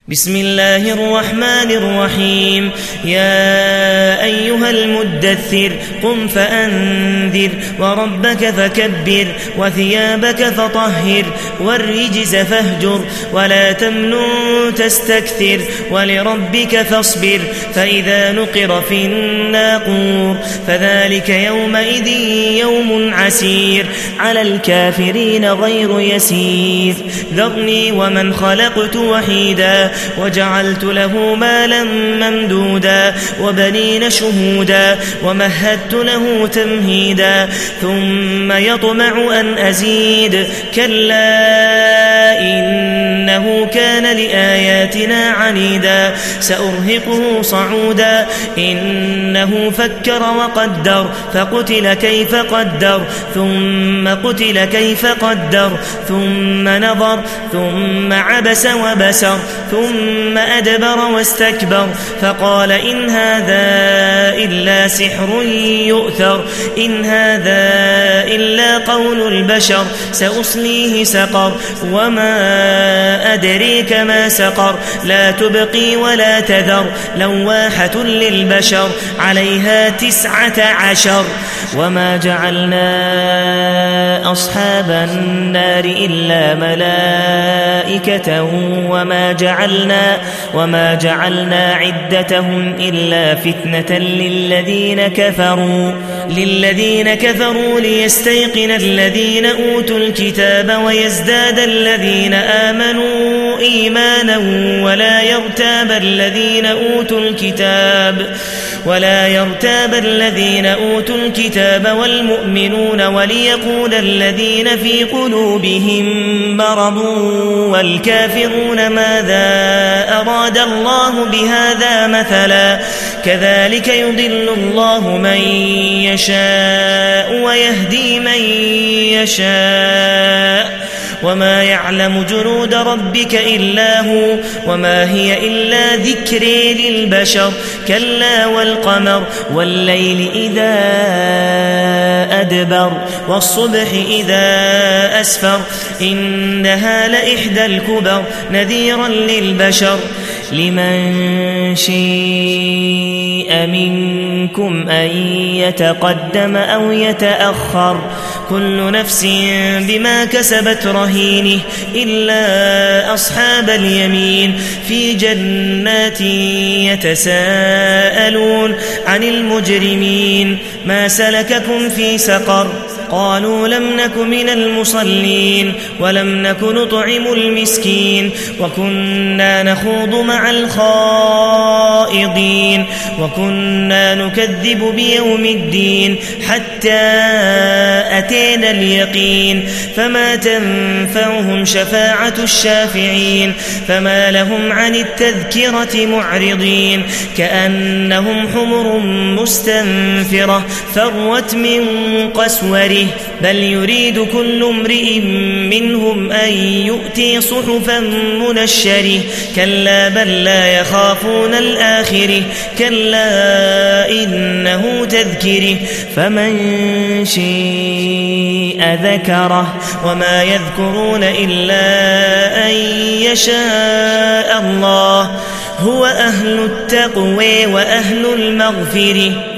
بسم الله الرحمن الرحيم. يا أيها المدثر قم فأنذر وربك فكبر وثيابك فطهر والرجز فاهجر ولا تمنن تستكثر ولربك فاصبر فإذا نقر في الناقور فذلك يومئذ يوم عسير على الكافرين غير يسير. ذرني ومن خلقت وحيدا وجعلت له مالا ممدودا وبنين شهودا ومهدت له تمهيدا ثم يطمع أن أزيد كلا إنه كان لآياتنا عنيدا سأرهقه صعودا إنه فكر وقدر فقتل كيف قدر ثم قتل كيف قدر ثم نظر ثم عبس وبسر ثم أدبر واستكبر فقال إن هذا إلا سحر يؤثر إن هذا إلا قول البشر سأصليه سقر وما أدريك ما سقر لا تبقي ولا تذر لواحة للبشر عليها 19 وما جعلنا أصحاب النار إلا ملائكة وما جعلنا عدتهم إلا فتنة للذين كفروا ليستيقن الذين أوتوا الكتاب ويزداد الذين آمنوا إيمانا ولا يرتاب الذين أوتوا الكتاب والمؤمنون وليقول الذين في قلوبهم مرض والكافرون ماذا أراد الله بهذا مثلا كذلك يضل الله من يشاء ويهدي من يشاء وما يعلم جنود ربك إلا هو وما هي إلا ذكر للبشر كلا والقمر والليل إذا أدبر والصبح إذا أسفر إنها لإحدى الكبر نذيرا للبشر لمن شاء منكم أن يتقدم أو يتأخر كل نفس بما كسبت رهينه إلا أصحاب اليمين في جنات يتساءلون عن المجرمين ما سلككم في سقر قالوا لم نك من المصلين ولم نك نطعم المسكين وكنا نخوض مع الخائضين وكنا نكذب بيوم الدين حتى أتينا اليقين فما تنفعهم شفاعة الشافعين فما لهم عن التذكرة معرضين كأنهم حمر مستنفرة فرت من قسوره بل يريد كل امرئ منهم أن يؤتي صحفا منشره كلا بل لا يخافون الآخرة كلا إنه تذكره فمن شاء ذكره وما يذكرون إلا أن يشاء الله هو أهل التقوى وأهل المغفرة